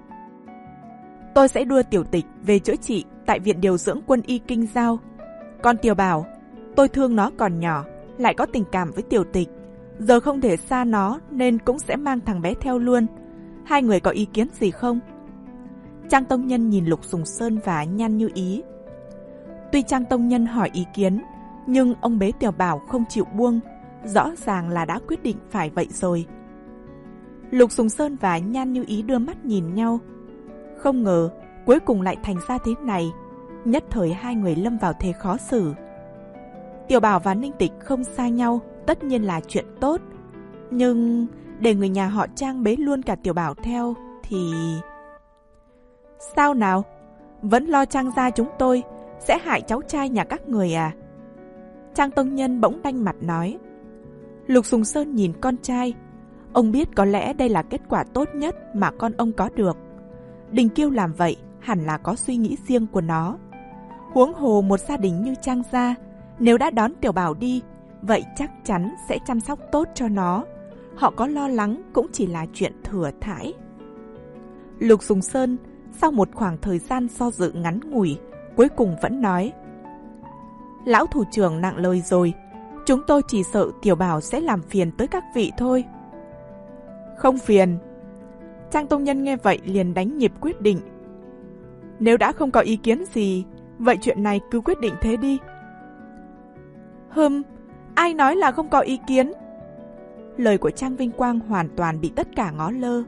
Tôi sẽ đưa Tiểu Tịch về chữa trị tại viện điều dưỡng quân y Kinh Giao. Còn Tiểu Bảo, tôi thương nó còn nhỏ, lại có tình cảm với Tiểu Tịch, giờ không thể xa nó nên cũng sẽ mang thằng bé theo luôn. Hai người có ý kiến gì không? Trang Tông Nhân nhìn Lục Sùng Sơn và Nhan Như Ý. Tuy Trang Tông Nhân hỏi ý kiến, nhưng ông bế Tiểu Bảo không chịu buông, rõ ràng là đã quyết định phải vậy rồi. Lục Sùng Sơn và Nhan Như Ý đưa mắt nhìn nhau. Không ngờ cuối cùng lại thành ra thế này. Nhất thời hai người lâm vào thế khó xử. Tiểu Bảo và Ninh Tịch không xa nhau, tất nhiên là chuyện tốt. Nhưng để người nhà họ Trang bế luôn cả Tiểu Bảo theo thì... Sao nào? Vẫn lo Trang gia chúng tôi sẽ hại cháu trai nhà các người à? Trang Tông Nhân bỗng đanh mặt nói. Lục Sùng Sơn nhìn con trai. Ông biết có lẽ đây là kết quả tốt nhất mà con ông có được. Đình Kiêu làm vậy hẳn là có suy nghĩ riêng của nó. Huống hồ một gia đình như Trang gia, nếu đã đón Tiểu Bảo đi, vậy chắc chắn sẽ chăm sóc tốt cho nó. Họ có lo lắng cũng chỉ là chuyện thừa thãi. Lục Sùng Sơn sau một khoảng thời gian do dự ngắn ngủi, cuối cùng vẫn nói. Lão thủ trưởng nặng lời rồi, chúng tôi chỉ sợ Tiểu Bảo sẽ làm phiền tới các vị thôi. Không phiền. Trang Tông Nhân nghe vậy liền đánh nhịp quyết định. Nếu đã không có ý kiến gì, vậy chuyện này cứ quyết định thế đi. Hừm, ai nói là không có ý kiến? Lời của Trang Vinh Quang hoàn toàn bị tất cả ngó lơ.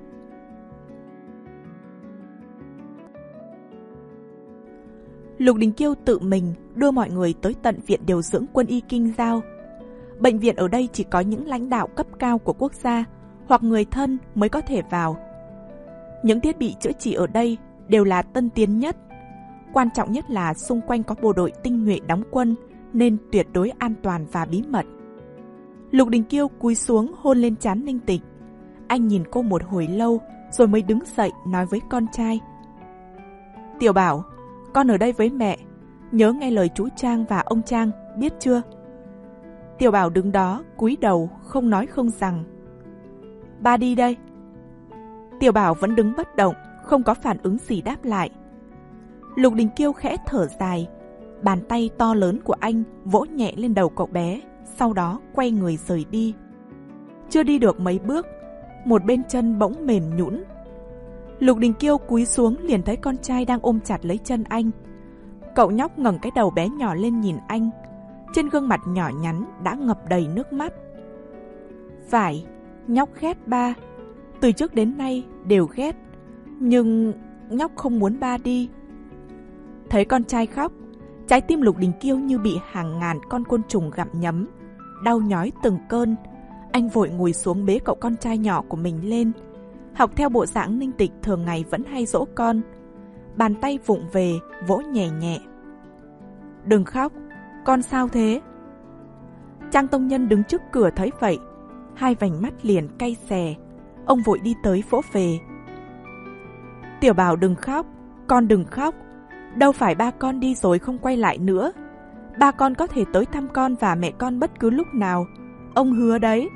Lục Đình Kiêu tự mình đưa mọi người tới tận viện điều dưỡng quân y Kinh Giao. Bệnh viện ở đây chỉ có những lãnh đạo cấp cao của quốc gia hoặc người thân mới có thể vào. Những thiết bị chữa trị ở đây đều là tân tiến nhất. Quan trọng nhất là xung quanh có bộ đội tinh nhuệ đóng quân nên tuyệt đối an toàn và bí mật. Lục Đình Kiêu cúi xuống hôn lên trán Ninh Tịch. Anh nhìn cô một hồi lâu rồi mới đứng dậy nói với con trai. Tiểu Bảo, con ở đây với mẹ, nhớ nghe lời chú Trang và ông Trang, biết chưa? Tiểu Bảo đứng đó cúi đầu không nói không rằng. Ba đi đây. Tiểu Bảo vẫn đứng bất động, không có phản ứng gì đáp lại. Lục Đình Kiêu khẽ thở dài, bàn tay to lớn của anh vỗ nhẹ lên đầu cậu bé, sau đó quay người rời đi. Chưa đi được mấy bước, một bên chân bỗng mềm nhũn. Lục Đình Kiêu cúi xuống liền thấy con trai đang ôm chặt lấy chân anh. Cậu nhóc ngẩng cái đầu bé nhỏ lên nhìn anh, trên gương mặt nhỏ nhắn đã ngập đầy nước mắt. Phải, nhóc ghét ba, từ trước đến nay đều ghét, nhưng nhóc không muốn ba đi. Thấy con trai khóc, trái tim Lục Đình Kiêu như bị hàng ngàn con côn trùng gặm nhấm, đau nhói từng cơn. Anh vội ngồi xuống bế cậu con trai nhỏ của mình lên, học theo bộ dạng Ninh Tịch thường ngày vẫn hay dỗ con. Bàn tay vụng về vỗ nhẹ nhẹ. Đừng khóc, con sao thế? Trang Tông Nhân đứng trước cửa thấy vậy, hai vành mắt liền cay xè. Ông vội đi tới vỗ về. Tiểu Bảo đừng khóc, con đừng khóc. Đâu phải ba con đi rồi không quay lại nữa. Ba con có thể tới thăm con và mẹ con bất cứ lúc nào. Ông hứa đấy.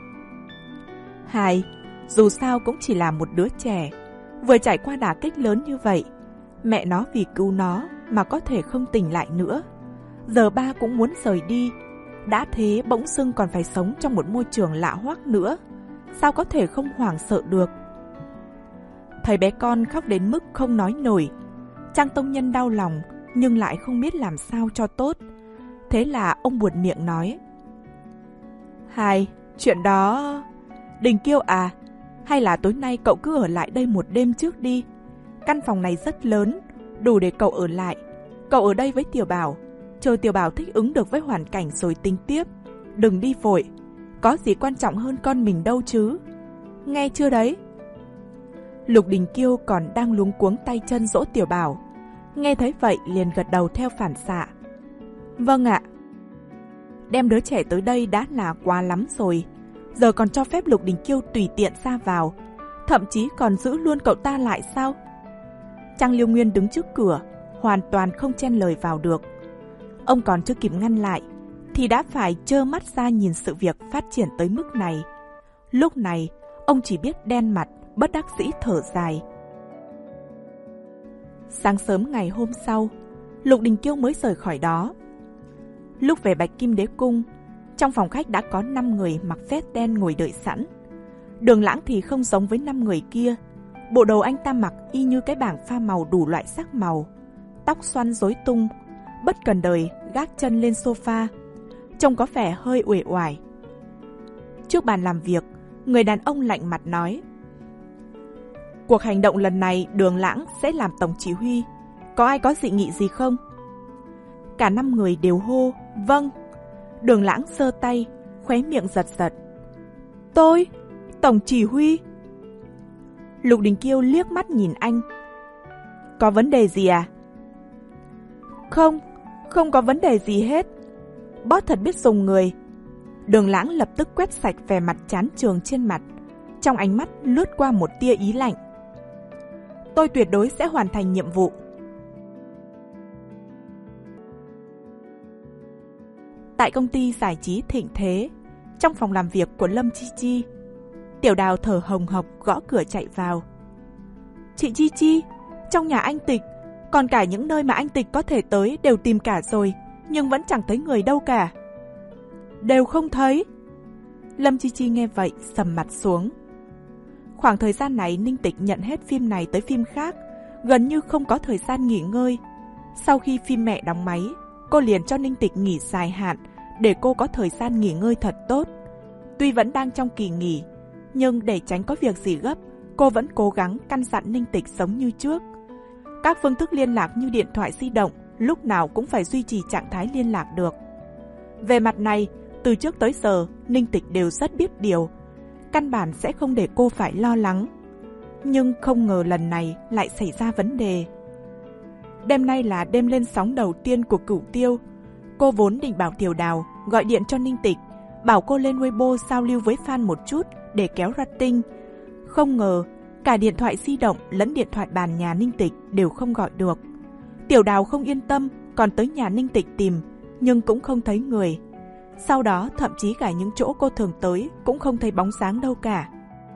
Hai, dù sao cũng chỉ là một đứa trẻ, vừa trải qua đả kích lớn như vậy. Mẹ nó vì cứu nó mà có thể không tỉnh lại nữa. Giờ ba cũng muốn rời đi. Đã thế bỗng dưng còn phải sống trong một môi trường lạ hoắc nữa. Sao có thể không hoảng sợ được? Thấy bé con khóc đến mức không nói nổi, Trang Tông Nhân đau lòng nhưng lại không biết làm sao cho tốt. Thế là ông buột miệng nói. Hai, chuyện đó... Đình Kiêu à, hay là tối nay cậu cứ ở lại đây một đêm trước đi. Căn phòng này rất lớn, đủ để cậu ở lại. Cậu ở đây với Tiểu Bảo, chờ Tiểu Bảo thích ứng được với hoàn cảnh rồi tính tiếp. Đừng đi vội, có gì quan trọng hơn con mình đâu chứ. Nghe chưa đấy? Lục Đình Kiêu còn đang luống cuống tay chân dỗ Tiểu Bảo, nghe thấy vậy liền gật đầu theo phản xạ. Vâng ạ. Đem đứa trẻ tới đây đã là quá lắm rồi, giờ còn cho phép Lục Đình Kiêu tùy tiện ra vào, thậm chí còn giữ luôn cậu ta lại sao? Trang Liêu Nguyên đứng trước cửa, hoàn toàn không chen lời vào được. Ông còn chưa kịp ngăn lại thì đã phải trơ mắt ra nhìn sự việc phát triển tới mức này. Lúc này ông chỉ biết đen mặt, bất đắc dĩ thở dài. Sáng sớm ngày hôm sau, Lục Đình Kiêu mới rời khỏi đó. Lúc về Bạch Kim Đế Cung, trong phòng khách đã có năm người mặc vest đen ngồi đợi sẵn. Đường Lãng thì không giống với năm người kia. Bộ đồ anh ta mặc y như cái bảng pha màu đủ loại sắc màu, tóc xoăn rối tung, bất cần đời gác chân lên sofa, trông có vẻ hơi uể oải. Trước bàn làm việc, người đàn ông lạnh mặt nói. Cuộc hành động lần này Đường Lãng sẽ làm tổng chỉ huy. Có ai có dị nghị gì không? Cả năm người đều hô, vâng. Đường Lãng giơ tay, khóe miệng giật giật. Tôi, tổng chỉ huy. Lục Đình Kiêu liếc mắt nhìn anh. Có vấn đề gì à? Không, không có vấn đề gì hết. Boss thật biết dùng người. Đường Lãng lập tức quét sạch vẻ mặt chán chường trên mặt. Trong ánh mắt lướt qua một tia ý lạnh. Tôi tuyệt đối sẽ hoàn thành nhiệm vụ. Tại công ty giải trí Thịnh Thế, trong phòng làm việc của Lâm Chi Chi, Tiểu Đào thở hồng hộc gõ cửa chạy vào. Chị Chi Chi, trong nhà anh Tịch, còn cả những nơi mà anh Tịch có thể tới đều tìm cả rồi, nhưng vẫn chẳng thấy người đâu cả. Đều không thấy. Lâm Chi Chi nghe vậy sầm mặt xuống. Khoảng thời gian này Ninh Tịch nhận hết phim này tới phim khác, gần như không có thời gian nghỉ ngơi. Sau khi phim mẹ đóng máy, cô liền cho Ninh Tịch nghỉ dài hạn để cô có thời gian nghỉ ngơi thật tốt. Tuy vẫn đang trong kỳ nghỉ, nhưng để tránh có việc gì gấp, cô vẫn cố gắng căn dặn Ninh Tịch sống như trước. Các phương thức liên lạc như điện thoại di động lúc nào cũng phải duy trì trạng thái liên lạc được. Về mặt này, từ trước tới giờ, Ninh Tịch đều rất biết điều, căn bản sẽ không để cô phải lo lắng. Nhưng không ngờ lần này lại xảy ra vấn đề. Đêm nay là đêm lên sóng đầu tiên của Cửu Tiêu. Cô vốn định bảo Tiểu Đào gọi điện cho Ninh Tịch, bảo cô lên Weibo giao lưu với fan một chút để kéo rating. Không ngờ, cả điện thoại di động lẫn điện thoại bàn nhà Ninh Tịch đều không gọi được. Tiểu Đào không yên tâm, còn tới nhà Ninh Tịch tìm, nhưng cũng không thấy người. Sau đó thậm chí cả những chỗ cô thường tới cũng không thấy bóng dáng đâu cả.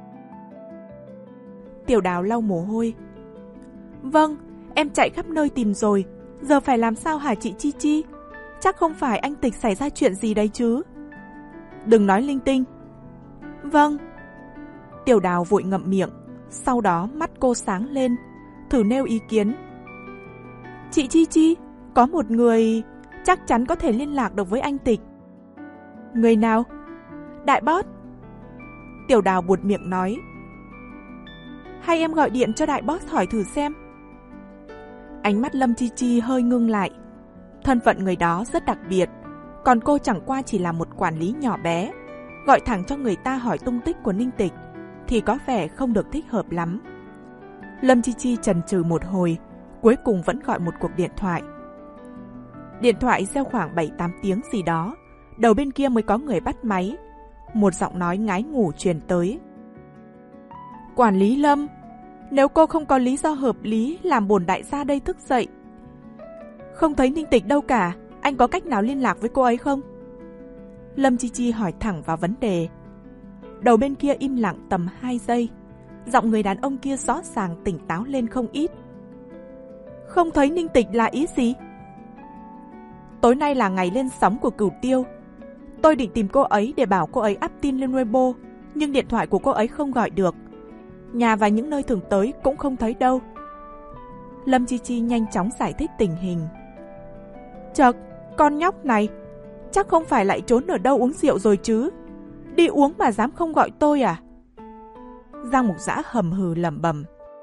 Tiểu Đào lau mồ hôi. Vâng, em chạy khắp nơi tìm rồi, giờ phải làm sao hả chị Chi Chi? Chắc không phải anh Tịch xảy ra chuyện gì đấy chứ? Đừng nói linh tinh. Vâng. Tiểu Đào vội ngậm miệng, sau đó mắt cô sáng lên, thử nêu ý kiến. Chị Chi Chi, có một người chắc chắn có thể liên lạc được với anh Tịch. Người nào? Đại boss. Tiểu Đào buột miệng nói. Hay em gọi điện cho đại boss hỏi thử xem. Ánh mắt Lâm Chi Chi hơi ngưng lại. Thân phận người đó rất đặc biệt, còn cô chẳng qua chỉ là một quản lý nhỏ bé. Gọi thẳng cho người ta hỏi tung tích của Ninh Tịch thì có vẻ không được thích hợp lắm. Lâm Chi Chi chần chừ một hồi, cuối cùng vẫn gọi một cuộc điện thoại. Điện thoại reo khoảng bảy tám tiếng gì đó, đầu bên kia mới có người bắt máy. Một giọng nói ngái ngủ truyền tới. Quản lý Lâm, nếu cô không có lý do hợp lý làm bổn đại gia đây thức dậy. Không thấy Ninh Tịch đâu cả, anh có cách nào liên lạc với cô ấy không? Lâm Chi Chi hỏi thẳng vào vấn đề. Đầu bên kia im lặng tầm hai giây. Giọng người đàn ông kia rõ ràng tỉnh táo lên không ít. Không thấy Ninh Tịch là ý gì? Tối nay là ngày lên sóng của Cửu Tiêu. Tôi định tìm cô ấy để bảo cô ấy up tin lên Weibo, nhưng điện thoại của cô ấy không gọi được. Nhà và những nơi thường tới cũng không thấy đâu. Lâm Chi Chi nhanh chóng giải thích tình hình. Chật, con nhóc này chắc không phải lại trốn ở đâu uống rượu rồi chứ? Đi uống mà dám không gọi tôi à? Giang Mục Dã hầm hừ lẩm bẩm.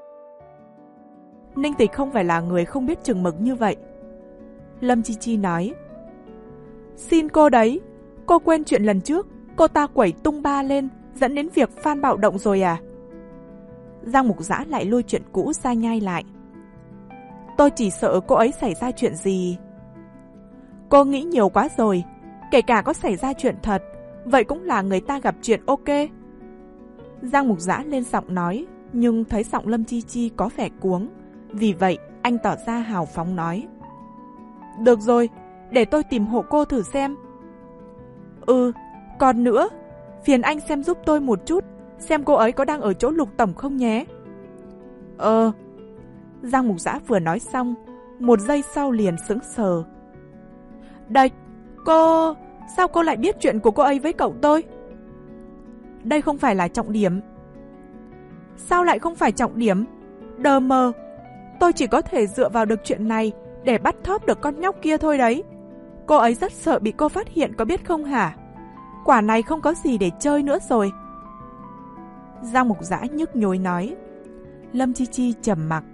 Ninh Tịch không phải là người không biết chừng mực như vậy. Lâm Chi Chi nói. Xin cô đấy, cô quên chuyện lần trước cô ta quẩy tung ba lên dẫn đến việc fan bạo động rồi à? Giang Mục Dã lại lôi chuyện cũ ra nhai lại. Tôi chỉ sợ cô ấy xảy ra chuyện gì. Cô nghĩ nhiều quá rồi, kể cả có xảy ra chuyện thật, vậy cũng là người ta gặp chuyện ok. Giang Mục Dã lên giọng nói, nhưng thấy giọng Lâm Chi Chi có vẻ cuống, vì vậy anh tỏ ra hào phóng nói. Được rồi, để tôi tìm hộ cô thử xem. Ừ, còn nữa, phiền anh xem giúp tôi một chút, xem cô ấy có đang ở chỗ Lục tổng không nhé. Ờ. Giang Mục Dã vừa nói xong, một giây sau liền sững sờ. Đây, cô... Sao cô lại biết chuyện của cô ấy với cậu tôi? Đây không phải là trọng điểm. Sao lại không phải trọng điểm? Đờ mờ. Tôi chỉ có thể dựa vào được chuyện này để bắt thóp được con nhóc kia thôi đấy. Cô ấy rất sợ bị cô phát hiện có biết không hả? Quả này không có gì để chơi nữa rồi. Giang Mục Dã nhức nhối nói. Lâm Chi Chi trầm mặc.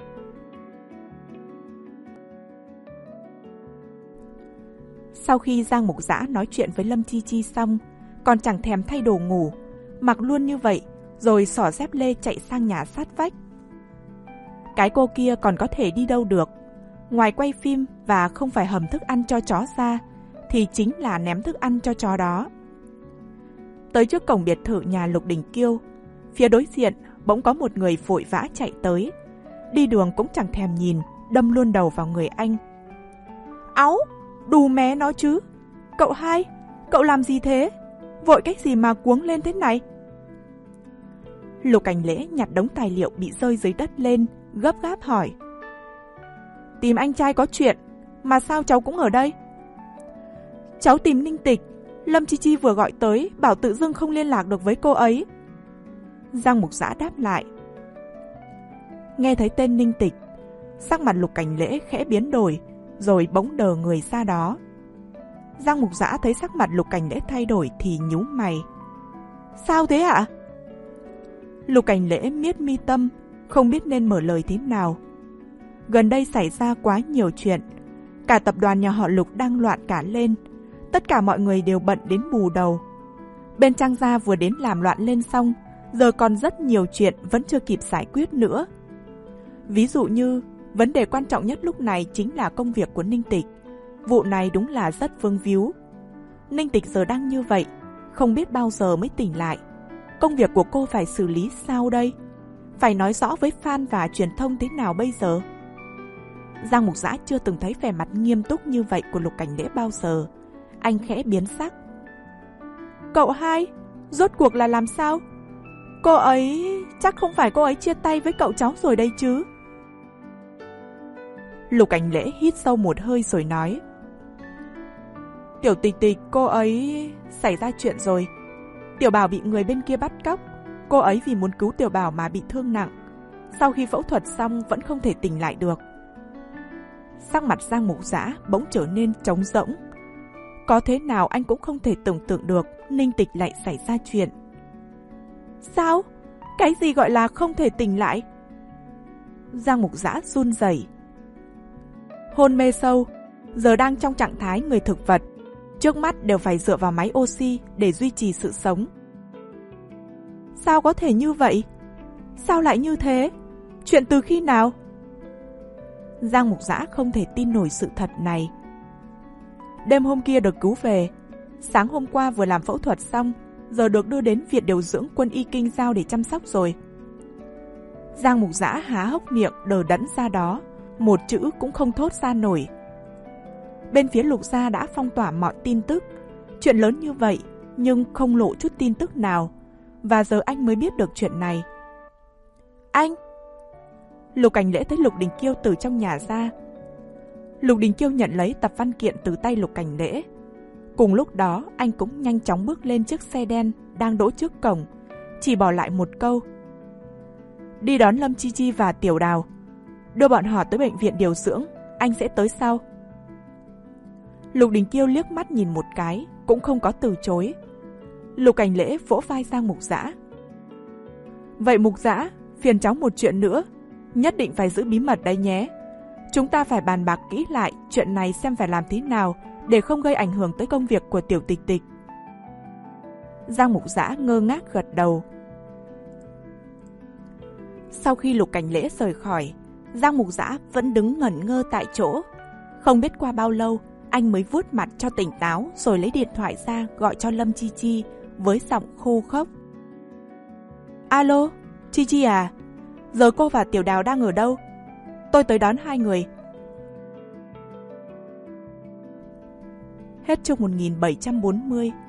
Sau khi Giang Mục Dã nói chuyện với Lâm Chi Chi xong, còn chẳng thèm thay đồ ngủ, mặc luôn như vậy, rồi xỏ dép lê chạy sang nhà sát vách. Cái cô kia còn có thể đi đâu được, ngoài quay phim và không phải hầm thức ăn cho chó ra, thì chính là ném thức ăn cho chó đó. Tới trước cổng biệt thự nhà Lục Đình Kiêu, phía đối diện bỗng có một người vội vã chạy tới, đi đường cũng chẳng thèm nhìn, đâm luôn đầu vào người anh. Áu, đù mé nó chứ. Cậu hai, cậu làm gì thế? Vội cách gì mà cuống lên thế này? Lục Cảnh Lễ nhặt đống tài liệu bị rơi dưới đất lên, gấp gáp hỏi. Tìm anh trai có chuyện, mà sao cháu cũng ở đây? Cháu tìm Ninh Tịch, Lâm Chi Chi vừa gọi tới, bảo tự dưng không liên lạc được với cô ấy. Giang Mục Dã đáp lại. Nghe thấy tên Ninh Tịch, sắc mặt Lục Cảnh Lễ khẽ biến đổi, rồi bỗng đờ người ra đó. Giang Mục Dã thấy sắc mặt Lục Cảnh Lễ thay đổi thì nhíu mày. Sao thế ạ? Lục Cảnh Lễ miết mi tâm, không biết nên mở lời thế nào. Gần đây xảy ra quá nhiều chuyện, cả tập đoàn nhà họ Lục đang loạn cả lên, tất cả mọi người đều bận đến bù đầu. Bên Trang gia vừa đến làm loạn lên xong, giờ còn rất nhiều chuyện vẫn chưa kịp giải quyết nữa. Ví dụ như, vấn đề quan trọng nhất lúc này chính là công việc của Ninh Tịch. Vụ này đúng là rất vương víu. Ninh Tịch giờ đang như vậy, không biết bao giờ mới tỉnh lại. Công việc của cô phải xử lý sao đây? Phải nói rõ với fan và truyền thông thế nào bây giờ? Giang Mục Dã chưa từng thấy vẻ mặt nghiêm túc như vậy của Lục Cảnh Lễ bao giờ. Anh khẽ biến sắc. Cậu hai, rốt cuộc là làm sao? Cô ấy... chắc không phải cô ấy chia tay với cậu cháu rồi đây chứ? Lục Cảnh Lễ hít sâu một hơi rồi nói. Tiểu Tịch Tịch, cô ấy... xảy ra chuyện rồi. Tiểu Bảo bị người bên kia bắt cóc. Cô ấy vì muốn cứu Tiểu Bảo mà bị thương nặng. Sau khi phẫu thuật xong vẫn không thể tỉnh lại được. Sắc mặt Giang Mục Dã bỗng trở nên trống rỗng. Có thế nào anh cũng không thể tưởng tượng được Ninh Tịch lại xảy ra chuyện. Sao? Cái gì gọi là không thể tỉnh lại? Giang Mục Dã run rẩy. Hôn mê sâu, giờ đang trong trạng thái người thực vật, trước mắt đều phải dựa vào máy oxy để duy trì sự sống. Sao có thể như vậy? Sao lại như thế? Chuyện từ khi nào? Giang Mục Dã không thể tin nổi sự thật này. Đêm hôm kia được cứu về, sáng hôm qua vừa làm phẫu thuật xong, giờ được đưa đến viện điều dưỡng quân y Kinh Giao để chăm sóc rồi. Giang Mục Dã há hốc miệng đờ đẫn ra đó, một chữ cũng không thốt ra nổi. Bên phía Lục gia đã phong tỏa mọi tin tức, chuyện lớn như vậy nhưng không lộ chút tin tức nào, và giờ anh mới biết được chuyện này. Anh! Lục Cảnh Lễ thấy Lục Đình Kiêu từ trong nhà ra. Lục Đình Kiêu nhận lấy tập văn kiện từ tay Lục Cảnh Lễ. Cùng lúc đó anh cũng nhanh chóng bước lên chiếc xe đen đang đỗ trước cổng, chỉ bỏ lại một câu. Đi đón Lâm Chi Chi và Tiểu Đào, đưa bọn họ tới bệnh viện điều dưỡng, anh sẽ tới sau. Lục Đình Kiêu liếc mắt nhìn một cái, cũng không có từ chối. Lục Cảnh Lễ vỗ vai Giang Mục Dã. Vậy Mục Dã, phiền cháu một chuyện nữa, nhất định phải giữ bí mật đấy nhé. Chúng ta phải bàn bạc kỹ lại chuyện này xem phải làm thế nào để không gây ảnh hưởng tới công việc của Tiểu Tịch Tịch. Giang Mục Dã ngơ ngác gật đầu. Sau khi Lục Cảnh Lễ rời khỏi, Giang Mục Dã vẫn đứng ngẩn ngơ tại chỗ. Không biết qua bao lâu, anh mới vuốt mặt cho tỉnh táo rồi lấy điện thoại ra gọi cho Lâm Chi Chi với giọng khô khốc. Alo, Chi Chi à? Giờ cô và Tiểu Đào đang ở đâu? Tôi tới đón hai người. Hết chương một nghìn bảy trăm bốn mươi.